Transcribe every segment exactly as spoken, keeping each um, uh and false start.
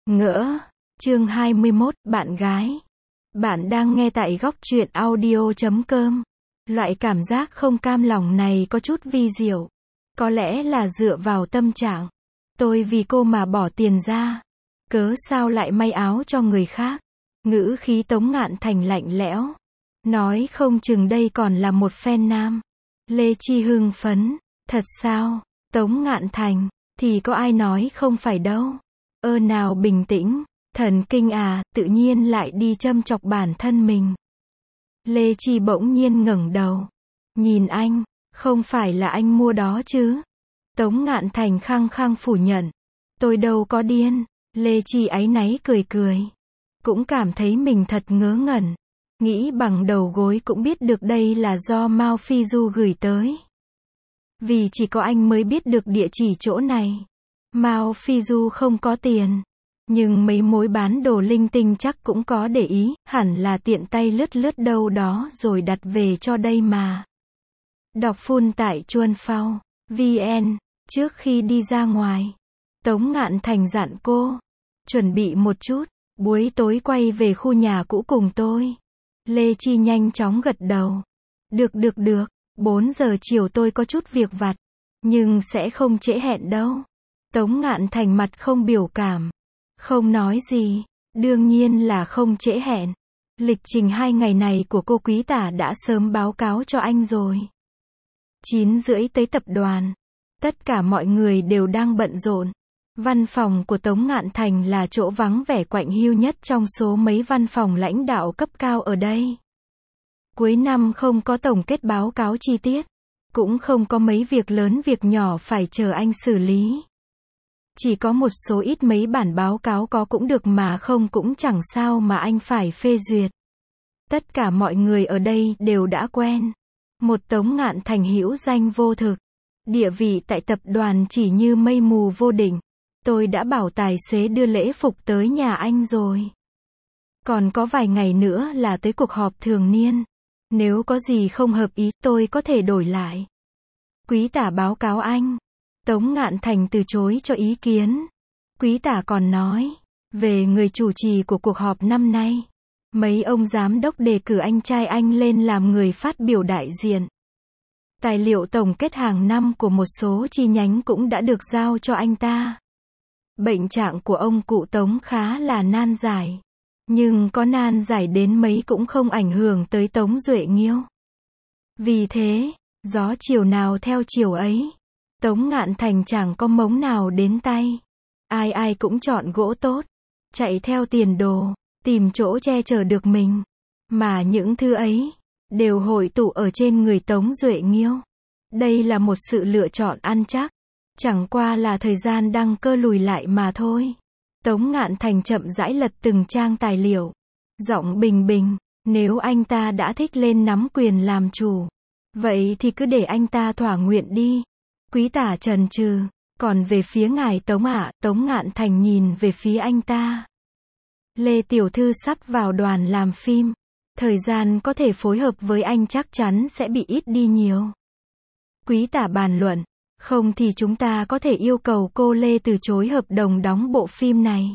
Ngỡ. Chương hai mươi mốt, bạn gái. Bạn đang nghe tại góc truyện audio chấm com. Loại cảm giác không cam lòng này có chút vi diệu. Có lẽ là dựa vào tâm trạng. Tôi vì cô mà bỏ tiền ra. Cớ sao lại may áo cho người khác. Ngữ khí Tống Ngạn Thành lạnh lẽo. Nói không chừng đây còn là một fan nam. Lê Chi hưng phấn. Thật sao? Tống Ngạn Thành. Thì có ai nói không phải đâu. Ơ nào bình tĩnh. Thần kinh à, tự nhiên lại đi châm chọc bản thân mình. Lê Chi bỗng nhiên ngẩng đầu. Nhìn anh, không phải là anh mua đó chứ? Tống Ngạn Thành khăng khăng phủ nhận. Tôi đâu có điên. Lê Chi áy náy cười cười. Cũng cảm thấy mình thật ngớ ngẩn. Nghĩ bằng đầu gối cũng biết được đây là do Mao Phi Du gửi tới. Vì chỉ có anh mới biết được địa chỉ chỗ này. Mao Phi Du không có tiền. Nhưng mấy mối bán đồ linh tinh chắc cũng có để ý, hẳn là tiện tay lướt lướt đâu đó rồi đặt về cho đây mà. Đọc full tại chuan phao vn. Trước khi đi ra ngoài, Tống Ngạn Thành dặn cô, chuẩn bị một chút, buổi tối quay về khu nhà cũ cùng tôi. Lê Chi nhanh chóng gật đầu. Được được được, bốn giờ chiều tôi có chút việc vặt, nhưng sẽ không trễ hẹn đâu. Tống Ngạn Thành mặt không biểu cảm. Không nói gì, đương nhiên là không trễ hẹn. Lịch trình hai ngày này của cô Quý Tả đã sớm báo cáo cho anh rồi. Chín rưỡi tới tập đoàn. Tất cả mọi người đều đang bận rộn. Văn phòng của Tống Ngạn Thành là chỗ vắng vẻ quạnh hiu nhất trong số mấy văn phòng lãnh đạo cấp cao ở đây. Cuối năm không có tổng kết báo cáo chi tiết. Cũng không có mấy việc lớn việc nhỏ phải chờ anh xử lý. Chỉ có một số ít mấy bản báo cáo có cũng được mà không cũng chẳng sao mà anh phải phê duyệt. Tất cả mọi người ở đây đều đã quen. Một Tống Ngạn Thành hữu danh vô thực. Địa vị tại tập đoàn chỉ như mây mù vô định. Tôi đã bảo tài xế đưa lễ phục tới nhà anh rồi. Còn có vài ngày nữa là tới cuộc họp thường niên. Nếu có gì không hợp ý tôi có thể đổi lại. Quý Tả báo cáo anh. Tống Ngạn Thành từ chối cho ý kiến. Quý Tả còn nói, về người chủ trì của cuộc họp năm nay. Mấy ông giám đốc đề cử anh trai anh lên làm người phát biểu đại diện. Tài liệu tổng kết hàng năm của một số chi nhánh cũng đã được giao cho anh ta. Bệnh trạng của ông cụ Tống khá là nan giải. Nhưng có nan giải đến mấy cũng không ảnh hưởng tới Tống Duệ Nghiêu. Vì thế, gió chiều nào theo chiều ấy. Tống Ngạn Thành chẳng có mống nào đến tay. Ai ai cũng chọn gỗ tốt. Chạy theo tiền đồ. Tìm chỗ che chở được mình. Mà những thứ ấy đều hội tụ ở trên người Tống Duệ Nghiêu. Đây là một sự lựa chọn ăn chắc. Chẳng qua là thời gian đăng cơ lùi lại mà thôi. Tống Ngạn Thành chậm rãi lật từng trang tài liệu. Giọng bình bình. Nếu anh ta đã thích lên nắm quyền làm chủ, vậy thì cứ để anh ta thỏa nguyện đi. Quý Tả chần chừ. Còn về phía ngài Tống ạ, Tống Ngạn Thành nhìn về phía anh ta. Lê Tiểu Thư sắp vào đoàn làm phim. Thời gian có thể phối hợp với anh chắc chắn sẽ bị ít đi nhiều. Quý Tả bàn luận. Không thì chúng ta có thể yêu cầu cô Lê từ chối hợp đồng đóng bộ phim này.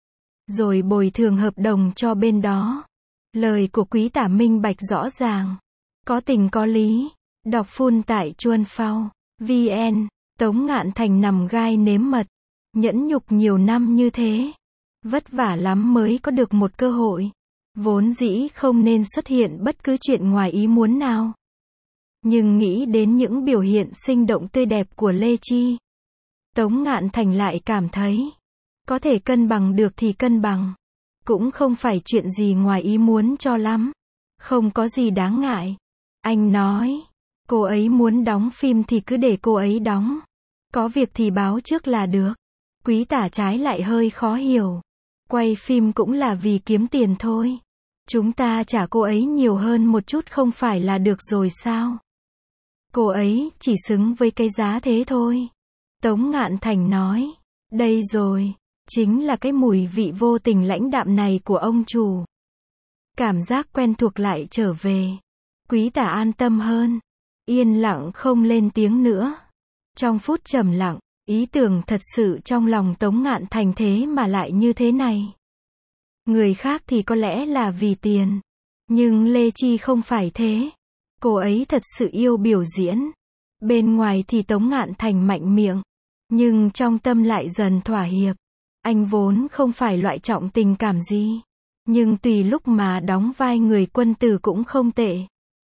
Rồi bồi thường hợp đồng cho bên đó. Lời của Quý Tả minh bạch rõ ràng. Có tình có lý. Đọc full tại chuan phao vn. Tống Ngạn Thành nằm gai nếm mật. Nhẫn nhục nhiều năm như thế. Vất vả lắm mới có được một cơ hội. Vốn dĩ không nên xuất hiện bất cứ chuyện ngoài ý muốn nào. Nhưng nghĩ đến những biểu hiện sinh động tươi đẹp của Lê Chi. Tống Ngạn Thành lại cảm thấy. Có thể cân bằng được thì cân bằng. Cũng không phải chuyện gì ngoài ý muốn cho lắm. Không có gì đáng ngại. Anh nói. Cô ấy muốn đóng phim thì cứ để cô ấy đóng. Có việc thì báo trước là được. Quý Tả trái lại hơi khó hiểu. Quay phim cũng là vì kiếm tiền thôi. Chúng ta trả cô ấy nhiều hơn một chút không phải là được rồi sao? Cô ấy chỉ xứng với cái giá thế thôi. Tống Ngạn Thành nói. Đây rồi. Chính là cái mùi vị vô tình lãnh đạm này của ông chủ. Cảm giác quen thuộc lại trở về. Quý Tả an tâm hơn. Yên lặng không lên tiếng nữa. Trong phút trầm lặng, Ý tưởng thật sự trong lòng Tống Ngạn Thành thế mà lại như thế này. Người khác thì có lẽ là vì tiền. Nhưng Lê Chi không phải thế. Cô ấy thật sự yêu biểu diễn. Bên ngoài thì Tống Ngạn Thành mạnh miệng. Nhưng trong tâm lại dần thỏa hiệp. Anh vốn không phải loại trọng tình cảm gì. Nhưng tùy lúc mà đóng vai người quân tử cũng không tệ.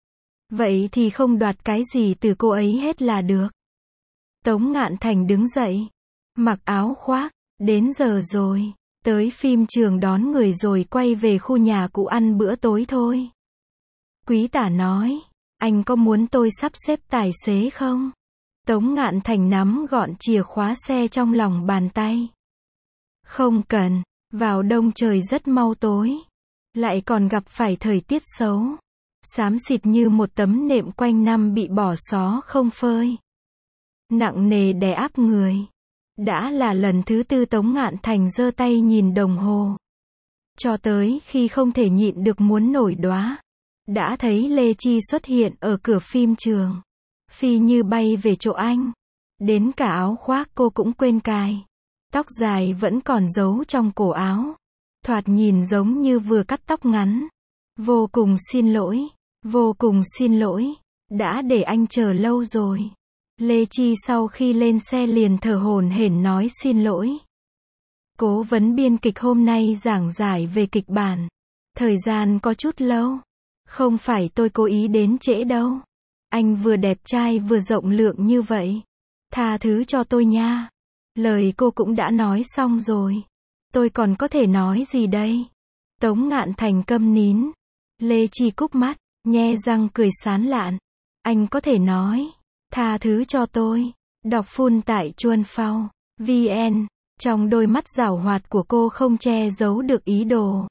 Vậy thì không đoạt cái gì từ cô ấy hết là được. Tống Ngạn Thành đứng dậy. Mặc áo khoác. Đến giờ rồi. Tới phim trường đón người rồi quay về khu nhà cũ ăn bữa tối thôi. Quý tả nói. Anh có muốn tôi sắp xếp tài xế không? Tống Ngạn Thành nắm gọn chìa khóa xe trong lòng bàn tay. Không cần. Vào đông trời rất mau tối. Lại còn gặp phải thời tiết xấu. Xám xịt như một tấm nệm quanh năm bị bỏ xó không phơi. Nặng nề đè áp người. Đã là lần thứ tư Tống Ngạn Thành giơ tay nhìn đồng hồ. Cho tới khi không thể nhịn được muốn nổi đoá. Đã thấy Lê Chi xuất hiện ở cửa phim trường. Phi như bay về chỗ anh. Đến cả áo khoác cô cũng quên cài. Tóc dài vẫn còn giấu trong cổ áo. Thoạt nhìn giống như vừa cắt tóc ngắn. Vô cùng xin lỗi. Vô cùng xin lỗi. Đã để anh chờ lâu rồi. Lê Chi sau khi lên xe liền thở hổn hển nói xin lỗi. Cố vấn biên kịch hôm nay giảng giải về kịch bản. Thời gian có chút lâu. Không phải tôi cố ý đến trễ đâu. Anh vừa đẹp trai vừa rộng lượng như vậy. Tha thứ cho tôi nha. Lời cô cũng đã nói xong rồi. Tôi còn có thể nói gì đây? Tống Ngạn Thành câm nín. Lê Chi cúp mắt, nhe răng cười sán lạn. Anh có thể nói. Tha thứ cho tôi. Đọc phun tại Chuân Phao. vn. Trong đôi mắt giảo hoạt của cô không che giấu được ý đồ.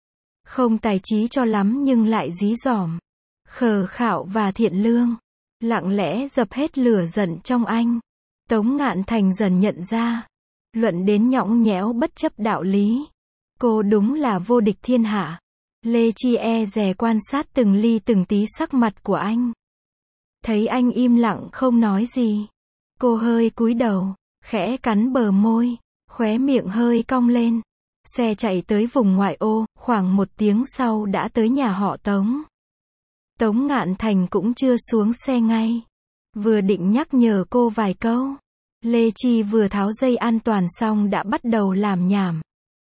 Không tài trí cho lắm nhưng lại dí dỏm. Khờ khạo và thiện lương. Lặng lẽ dập hết lửa giận trong anh. Tống Ngạn Thành dần nhận ra. Luận đến nhõng nhẽo bất chấp đạo lý. Cô đúng là vô địch thiên hạ. Lê Chi e dè quan sát từng ly từng tí sắc mặt của anh. Thấy anh im lặng không nói gì. Cô hơi cúi đầu, khẽ cắn bờ môi, khóe miệng hơi cong lên. Xe chạy tới vùng ngoại ô, khoảng một tiếng sau đã tới nhà họ Tống. Tống Ngạn Thành cũng chưa xuống xe ngay. Vừa định nhắc nhở cô vài câu. Lê Chi vừa tháo dây an toàn xong đã bắt đầu làm nhảm.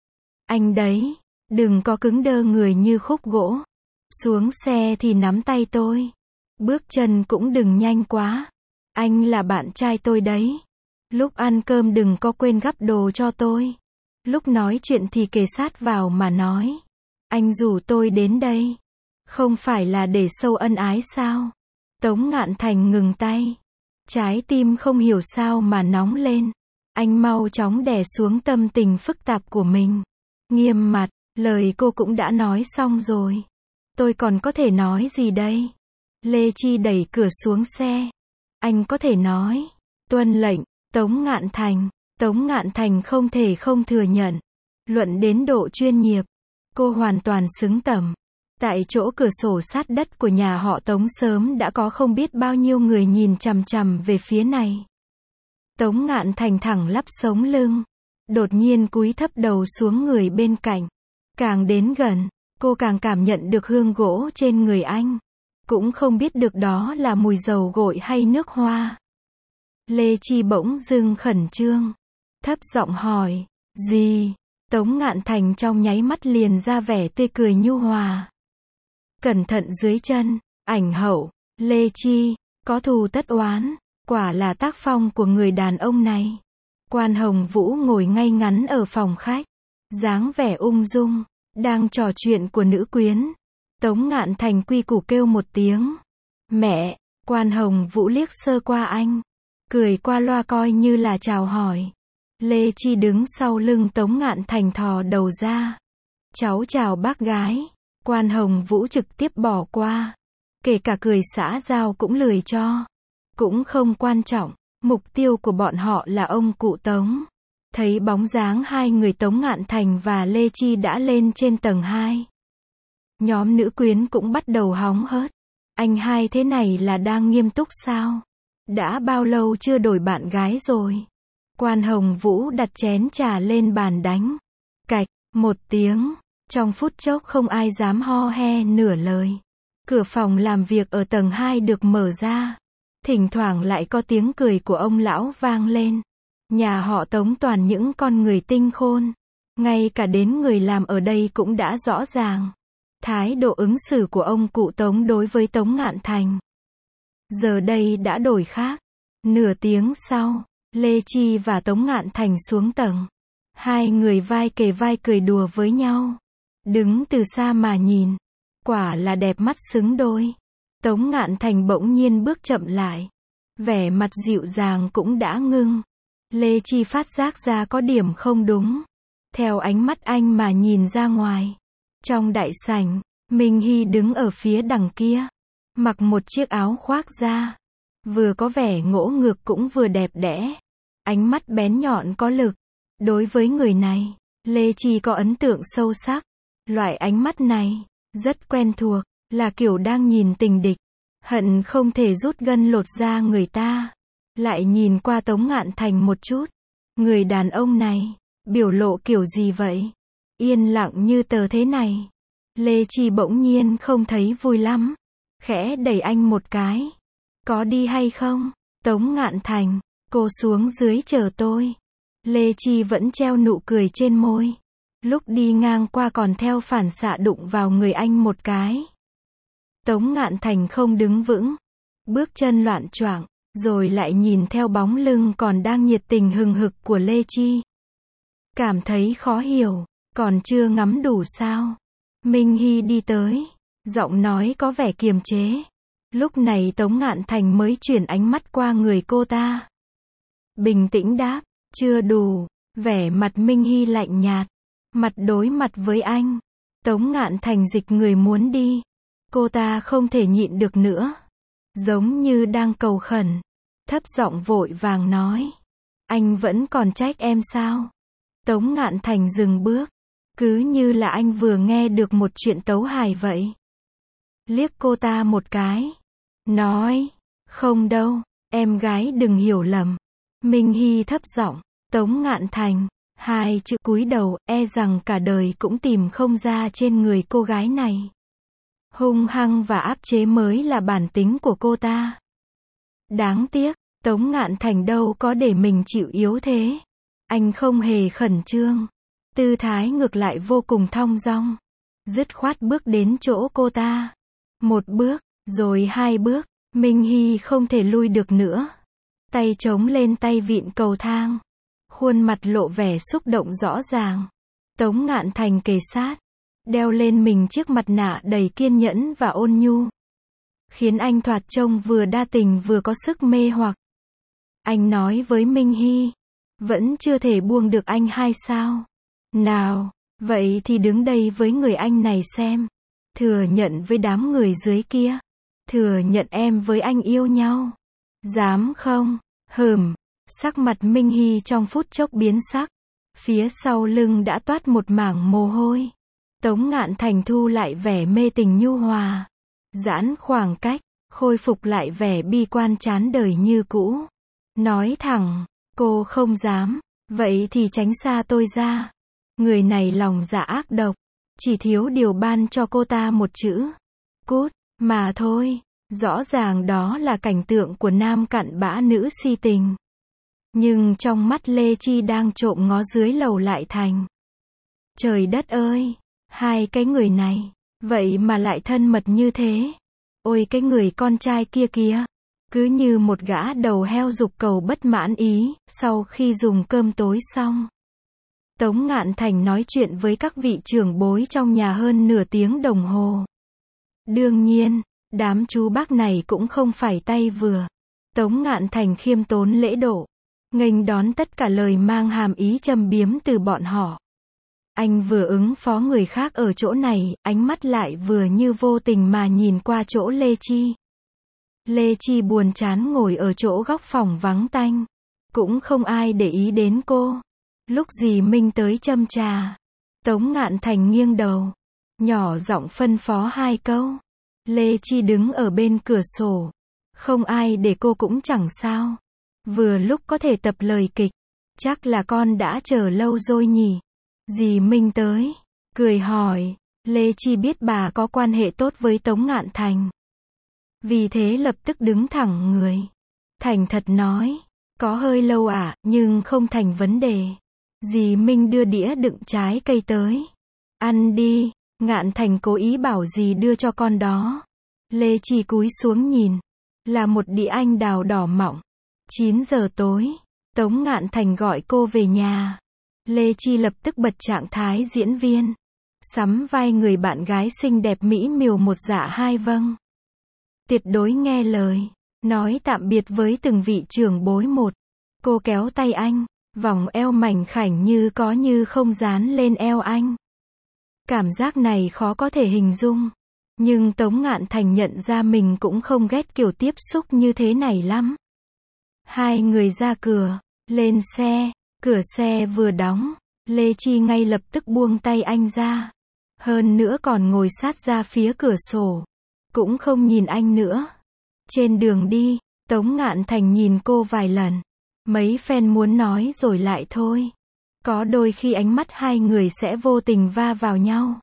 Anh đấy, đừng có cứng đơ người như khúc gỗ. Xuống xe thì nắm tay tôi. Bước chân cũng đừng nhanh quá. Anh là bạn trai tôi đấy. Lúc ăn cơm đừng có quên gắp đồ cho tôi. Lúc nói chuyện thì kề sát vào mà nói. Anh rủ tôi đến đây. Không phải là để sâu ân ái sao? Tống Ngạn Thành ngừng tay. Trái tim không hiểu sao mà nóng lên. Anh mau chóng đè xuống tâm tình phức tạp của mình. Nghiêm mặt, lời cô cũng đã nói xong rồi. Tôi còn có thể nói gì đây? Lê Chi đẩy cửa xuống xe. Anh có thể nói. Tuân lệnh, Tống Ngạn Thành. Tống Ngạn Thành không thể không thừa nhận. Luận đến độ chuyên nghiệp. Cô hoàn toàn xứng tầm. Tại chỗ cửa sổ sát đất của nhà họ Tống sớm đã có không biết bao nhiêu người nhìn chằm chằm về phía này. Tống Ngạn Thành thẳng lắp sống lưng. Đột nhiên cúi thấp đầu xuống người bên cạnh. Càng đến gần, cô càng cảm nhận được hương gỗ trên người anh. Cũng không biết được đó là mùi dầu gội hay nước hoa. Lê Chi bỗng dưng khẩn trương. Thấp giọng hỏi, gì? Tống Ngạn Thành trong nháy mắt liền ra vẻ tươi cười nhu hòa. Cẩn thận dưới chân, ảnh hậu, Lê Chi, có thù tất oán, quả là tác phong của người đàn ông này. Quan Hồng Vũ ngồi ngay ngắn ở phòng khách, dáng vẻ ung dung, đang trò chuyện của nữ quyến. Tống Ngạn Thành quy củ kêu một tiếng. Mẹ, Quan Hồng Vũ liếc sơ qua anh, cười qua loa coi như là chào hỏi. Lê Chi đứng sau lưng Tống Ngạn Thành thò đầu ra. Cháu chào bác gái. Quan Hồng Vũ trực tiếp bỏ qua. Kể cả cười xã giao cũng lười cho. Cũng không quan trọng. Mục tiêu của bọn họ là ông cụ Tống. Thấy bóng dáng hai người Tống Ngạn Thành và Lê Chi đã lên trên tầng hai. Nhóm nữ quyến cũng bắt đầu hóng hớt. Anh hai thế này là đang nghiêm túc sao? Đã bao lâu chưa đổi bạn gái rồi? Quan Hồng Vũ đặt chén trà lên bàn đánh. Cạch, một tiếng. Trong phút chốc không ai dám ho he nửa lời. Cửa phòng làm việc ở tầng hai được mở ra. Thỉnh thoảng lại có tiếng cười của ông lão vang lên. Nhà họ Tống toàn những con người tinh khôn. Ngay cả đến người làm ở đây cũng đã rõ ràng. Thái độ ứng xử của ông cụ Tống đối với Tống Ngạn Thành giờ đây đã đổi khác. Nửa tiếng sau, Lê Chi và Tống Ngạn Thành xuống tầng. Hai người vai kề vai cười đùa với nhau. Đứng từ xa mà nhìn, quả là đẹp mắt xứng đôi. Tống Ngạn Thành bỗng nhiên bước chậm lại. Vẻ mặt dịu dàng cũng đã ngưng. Lê Chi phát giác ra có điểm không đúng. Theo ánh mắt anh mà nhìn ra ngoài. Trong đại sảnh, Minh Hy đứng ở phía đằng kia. Mặc một chiếc áo khoác da. Vừa có vẻ ngỗ ngược cũng vừa đẹp đẽ. Ánh mắt bén nhọn có lực. Đối với người này, Lê Chi có ấn tượng sâu sắc. Loại ánh mắt này, rất quen thuộc, là kiểu đang nhìn tình địch. Hận không thể rút gân lột da người ta. Lại nhìn qua Tống Ngạn Thành một chút. Người đàn ông này, biểu lộ kiểu gì vậy? Yên lặng như tờ thế này. Lê Chi bỗng nhiên không thấy vui lắm. Khẽ đẩy anh một cái. Có đi hay không? Tống Ngạn Thành, cô xuống dưới chờ tôi. Lê Chi vẫn treo nụ cười trên môi. Lúc đi ngang qua còn theo phản xạ đụng vào người anh một cái. Tống Ngạn Thành không đứng vững. Bước chân loạn choạng, rồi lại nhìn theo bóng lưng còn đang nhiệt tình hừng hực của Lê Chi. Cảm thấy khó hiểu, còn chưa ngắm đủ sao? Minh Hy đi tới, giọng nói có vẻ kiềm chế. Lúc này Tống Ngạn Thành mới chuyển ánh mắt qua người cô ta. Bình tĩnh đáp, chưa đủ. Vẻ mặt Minh Hy lạnh nhạt. Mặt đối mặt với anh. Tống Ngạn Thành dịch người muốn đi. Cô ta không thể nhịn được nữa. Giống như đang cầu khẩn. Thấp giọng vội vàng nói. Anh vẫn còn trách em sao? Tống Ngạn Thành dừng bước. Cứ như là anh vừa nghe được một chuyện tấu hài vậy. Liếc cô ta một cái. Nói. Không đâu, em gái đừng hiểu lầm. Minh Hy thấp giọng. Tống Ngạn Thành. Hai chữ cúi đầu, e rằng cả đời cũng tìm không ra trên người cô gái này. Hung hăng và áp chế mới là bản tính của cô ta. Đáng tiếc, Tống Ngạn Thành đâu có để mình chịu yếu thế. Anh không hề khẩn trương. Tư thái ngược lại vô cùng thong dong. Dứt khoát bước đến chỗ cô ta. Một bước, rồi hai bước, Minh Hy không thể lui được nữa. Tay chống lên tay vịn cầu thang. Khuôn mặt lộ vẻ xúc động rõ ràng. Tống Ngạn Thành kề sát. Đeo lên mình chiếc mặt nạ đầy kiên nhẫn và ôn nhu. Khiến anh thoạt trông vừa đa tình vừa có sức mê hoặc. Anh nói với Minh Hy. Vẫn chưa thể buông được anh hay sao? Nào, vậy thì đứng đây với người anh này xem. Thừa nhận với đám người dưới kia. Thừa nhận em với anh yêu nhau. Dám không? Hừm. Sắc mặt Minh Hy trong phút chốc biến sắc. Phía sau lưng đã toát một mảng mồ hôi. Tống Ngạn Thành thu lại vẻ mê tình nhu hòa. Giãn khoảng cách, khôi phục lại vẻ bi quan chán đời như cũ. Nói thẳng, cô không dám, vậy thì tránh xa tôi ra. Người này lòng dạ ác độc, chỉ thiếu điều ban cho cô ta một chữ. Cút, mà thôi. Rõ ràng đó là cảnh tượng của nam cặn bã nữ si tình. Nhưng trong mắt Lê Chi đang trộm ngó dưới lầu lại thành. Trời đất ơi, hai cái người này, vậy mà lại thân mật như thế. Ôi cái người con trai kia kìa, cứ như một gã đầu heo dục cầu bất mãn ý, sau khi dùng cơm tối xong. Tống Ngạn Thành nói chuyện với các vị trưởng bối trong nhà hơn nửa tiếng đồng hồ. Đương nhiên, đám chú bác này cũng không phải tay vừa. Tống Ngạn Thành khiêm tốn lễ độ. Nghênh đón tất cả lời mang hàm ý châm biếm từ bọn họ. Anh vừa ứng phó người khác ở chỗ này, ánh mắt lại vừa như vô tình mà nhìn qua chỗ Lê Chi. Lê Chi buồn chán ngồi ở chỗ góc phòng vắng tanh. Cũng không ai để ý đến cô. Lúc dì Minh tới châm trà, Tống Ngạn Thành nghiêng đầu, nhỏ giọng phân phó hai câu. Lê Chi đứng ở bên cửa sổ. Không ai để cô cũng chẳng sao. Vừa lúc có thể tập lời kịch. Chắc là con đã chờ lâu rồi nhỉ? Dì Minh tới, cười hỏi. Lê Chi biết bà có quan hệ tốt với Tống Ngạn Thành. Vì thế lập tức đứng thẳng người. Thành thật nói, có hơi lâu à, nhưng không thành vấn đề. Dì Minh đưa đĩa đựng trái cây tới. Ăn đi, Ngạn Thành cố ý bảo dì đưa cho con đó. Lê Chi cúi xuống nhìn. Là một đĩa anh đào đỏ mọng. chín giờ tối, Tống Ngạn Thành gọi cô về nhà. Lê Chi lập tức bật trạng thái diễn viên. Sắm vai người bạn gái xinh đẹp mỹ miều một dạ hai vâng. Tuyệt đối nghe lời. Nói tạm biệt với từng vị trưởng bối một. Cô kéo tay anh. Vòng eo mảnh khảnh như có như không dán lên eo anh. Cảm giác này khó có thể hình dung. Nhưng Tống Ngạn Thành nhận ra mình cũng không ghét kiểu tiếp xúc như thế này lắm. Hai người ra cửa, lên xe, cửa xe vừa đóng, Lê Chi ngay lập tức buông tay anh ra. Hơn nữa còn ngồi sát ra phía cửa sổ. Cũng không nhìn anh nữa. Trên đường đi, Tống Ngạn Thành nhìn cô vài lần. Mấy phen muốn nói rồi lại thôi. Có đôi khi ánh mắt hai người sẽ vô tình va vào nhau.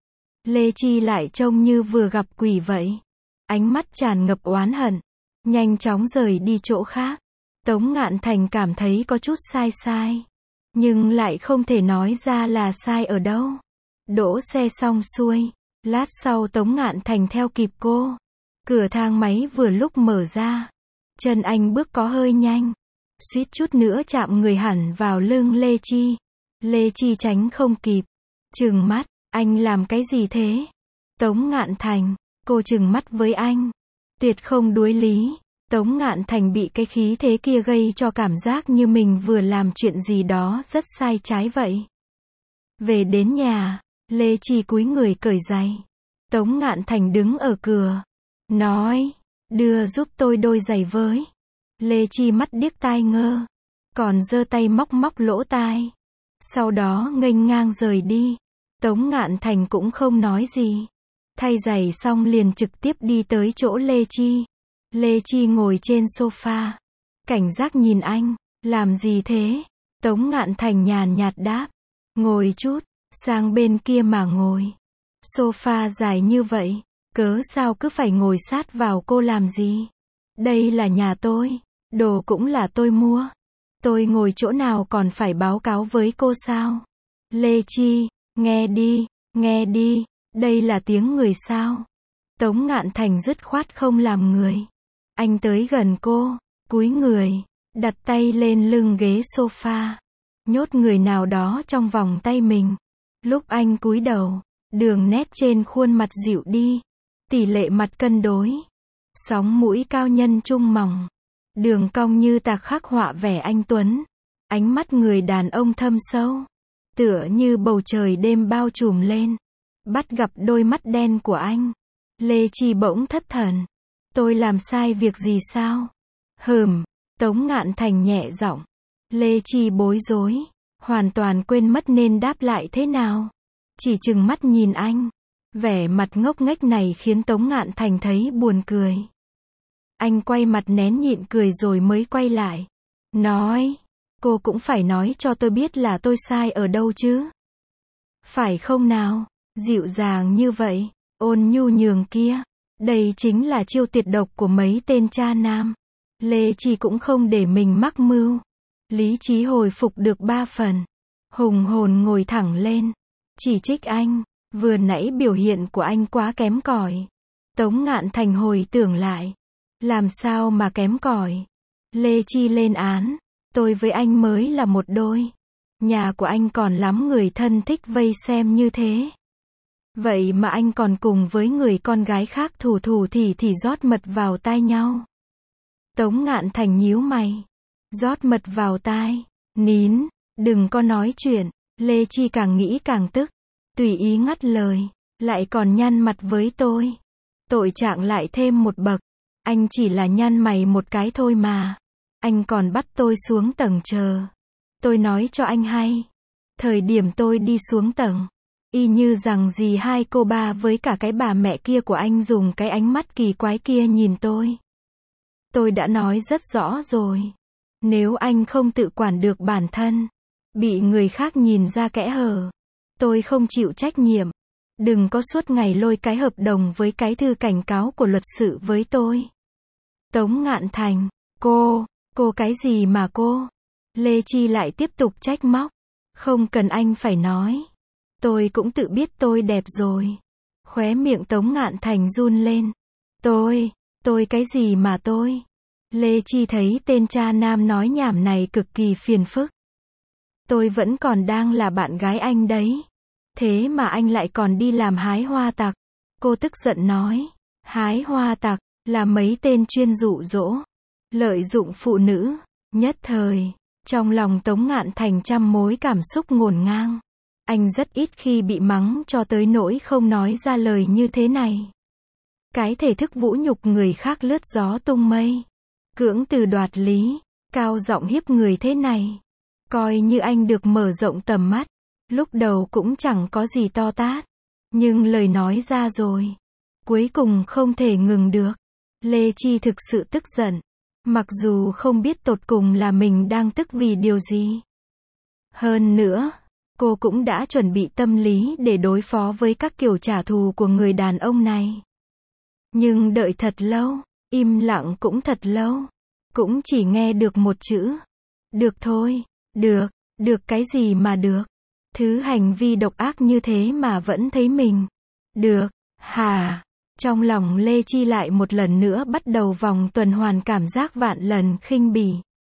Lê Chi lại trông như vừa gặp quỷ vậy. Ánh mắt tràn ngập oán hận. Nhanh chóng rời đi chỗ khác. Tống Ngạn Thành cảm thấy có chút sai sai. Nhưng lại không thể nói ra là sai ở đâu. Đỗ xe xong xuôi. Lát sau Tống Ngạn Thành theo kịp cô. Cửa thang máy vừa lúc mở ra. Chân anh bước có hơi nhanh. Suýt chút nữa chạm người hẳn vào lưng Lê Chi. Lê Chi tránh không kịp. Trừng mắt, anh làm cái gì thế? Tống Ngạn Thành, cô trừng mắt với anh. Tuyệt không đối lý. Tống Ngạn Thành bị cái khí thế kia gây cho cảm giác như mình vừa làm chuyện gì đó rất sai trái vậy. Về đến nhà, Lê Chi cúi người cởi giày. Tống Ngạn Thành đứng ở cửa. Nói, đưa giúp tôi đôi giày với. Lê Chi mắt điếc tai ngơ. Còn giơ tay móc móc lỗ tai. Sau đó nghênh ngang rời đi. Tống Ngạn Thành cũng không nói gì. Thay giày xong liền trực tiếp đi tới chỗ Lê Chi. Lê Chi ngồi trên sofa. Cảnh giác nhìn anh. Làm gì thế? Tống Ngạn Thành nhàn nhạt đáp. Ngồi chút. Sang bên kia mà ngồi. Sofa dài như vậy. Cớ sao cứ phải ngồi sát vào cô làm gì? Đây là nhà tôi. Đồ cũng là tôi mua. Tôi ngồi chỗ nào còn phải báo cáo với cô sao? Lê Chi, nghe đi, nghe đi. Đây là tiếng người sao? Tống Ngạn Thành dứt khoát không làm người. Anh tới gần cô, cúi người, đặt tay lên lưng ghế sofa. Nhốt người nào đó trong vòng tay mình. Lúc anh cúi đầu, đường nét trên khuôn mặt dịu đi. Tỷ lệ mặt cân đối. Sóng mũi cao nhân trung mỏng. Đường cong như tạc khắc họa vẻ anh tuấn. Ánh mắt người đàn ông thâm sâu. Tựa như bầu trời đêm bao trùm lên. Bắt gặp đôi mắt đen của anh. Lê Chi bỗng thất thần. Tôi làm sai việc gì sao? Hừm, Tống Ngạn Thành nhẹ giọng. Lê Chi bối rối. Hoàn toàn quên mất nên đáp lại thế nào. Chỉ trừng mắt nhìn anh. Vẻ mặt ngốc nghếch này khiến Tống Ngạn Thành thấy buồn cười. Anh quay mặt nén nhịn cười rồi mới quay lại. Nói, cô cũng phải nói cho tôi biết là tôi sai ở đâu chứ. Phải không nào? Dịu dàng như vậy, ôn nhu nhường kia. Đây chính là chiêu tuyệt độc của mấy tên cha nam. Lê Chi cũng không để mình mắc mưu. Lý trí hồi phục được ba phần. Hùng hồn ngồi thẳng lên. Chỉ trích anh. Vừa nãy biểu hiện của anh quá kém cỏi. Tống Ngạn Thành hồi tưởng lại. Làm sao mà kém cỏi? Lê Chi lên án. Tôi với anh mới là một đôi. Nhà của anh còn lắm người thân thích vây xem như thế. Vậy mà anh còn cùng với người con gái khác thủ thủ thì thì rót mật vào tai nhau. Tống Ngạn Thành nhíu mày. Rót mật vào tai. Nín, đừng có nói chuyện. Lê Chi càng nghĩ càng tức. Tùy ý ngắt lời. Lại còn nhăn mặt với tôi. Tội trạng lại thêm một bậc. Anh chỉ là nhăn mày một cái thôi mà. Anh còn bắt tôi xuống tầng chờ. Tôi nói cho anh hay. Thời điểm tôi đi xuống tầng. Y như rằng dì hai cô ba với cả cái bà mẹ kia của anh dùng cái ánh mắt kỳ quái kia nhìn tôi. Tôi đã nói rất rõ rồi. Nếu anh không tự quản được bản thân, bị người khác nhìn ra kẽ hở, tôi không chịu trách nhiệm. Đừng có suốt ngày lôi cái hợp đồng với cái thư cảnh cáo của luật sư với tôi. Tống Ngạn Thành, cô, cô cái gì mà cô? Lê Chi lại tiếp tục trách móc. Không cần anh phải nói. Tôi cũng tự biết tôi đẹp rồi. Khóe miệng Tống Ngạn Thành run lên. Tôi, tôi cái gì mà tôi? Lê Chi thấy tên cha nam nói nhảm này cực kỳ phiền phức. Tôi vẫn còn đang là bạn gái anh đấy. Thế mà anh lại còn đi làm hái hoa tặc. Cô tức giận nói. Hái hoa tặc, là mấy tên chuyên dụ dỗ, lợi dụng phụ nữ. Nhất thời, trong lòng Tống Ngạn Thành trăm mối cảm xúc ngổn ngang. Anh rất ít khi bị mắng cho tới nỗi không nói ra lời như thế này. Cái thể thức vũ nhục người khác lướt gió tung mây, cưỡng từ đoạt lý, cao giọng hiếp người thế này. Coi như anh được mở rộng tầm mắt. Lúc đầu cũng chẳng có gì to tát. Nhưng lời nói ra rồi. Cuối cùng không thể ngừng được. Lê Chi thực sự tức giận. Mặc dù không biết tột cùng là mình đang tức vì điều gì. Hơn nữa, cô cũng đã chuẩn bị tâm lý để đối phó với các kiểu trả thù của người đàn ông này. Nhưng đợi thật lâu, im lặng cũng thật lâu. Cũng chỉ nghe được một chữ. Được thôi, được, được cái gì mà được. Thứ hành vi độc ác như thế mà vẫn thấy mình. Được, hả? Trong lòng Lê Chi lại một lần nữa bắt đầu vòng tuần hoàn cảm giác vạn lần khinh bỉ.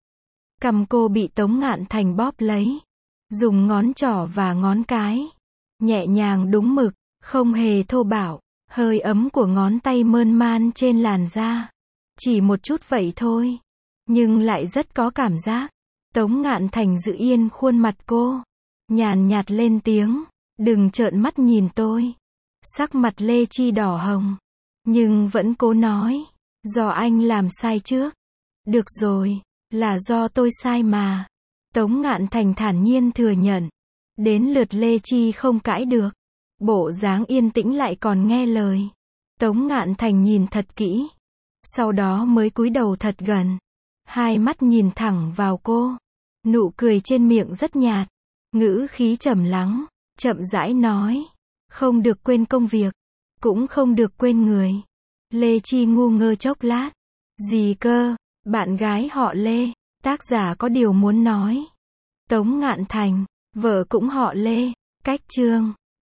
Cằm cô bị Tống Ngạn Thành bóp lấy. Dùng ngón trỏ và ngón cái. Nhẹ nhàng đúng mực, không hề thô bạo. Hơi ấm của ngón tay mơn man trên làn da. Chỉ một chút vậy thôi. Nhưng lại rất có cảm giác. Tống Ngạn Thành giữ yên khuôn mặt cô. Nhàn nhạt lên tiếng. Đừng trợn mắt nhìn tôi. Sắc mặt Lê Chi đỏ hồng. Nhưng vẫn cố nói. Do anh làm sai trước. Được rồi. Là do tôi sai mà. Tống Ngạn Thành thản nhiên thừa nhận. Đến lượt Lê Chi không cãi được. Bộ dáng yên tĩnh lại còn nghe lời. Tống Ngạn Thành nhìn thật kỹ. Sau đó mới cúi đầu thật gần. Hai mắt nhìn thẳng vào cô. Nụ cười trên miệng rất nhạt. Ngữ khí trầm lắng. Chậm rãi nói. Không được quên công việc. Cũng không được quên người. Lê Chi ngu ngơ chốc lát. Gì cơ? Bạn gái họ Lê. Tác giả có điều muốn nói. Tống Ngạn Thành. Vợ cũng họ Lê. Cách chương.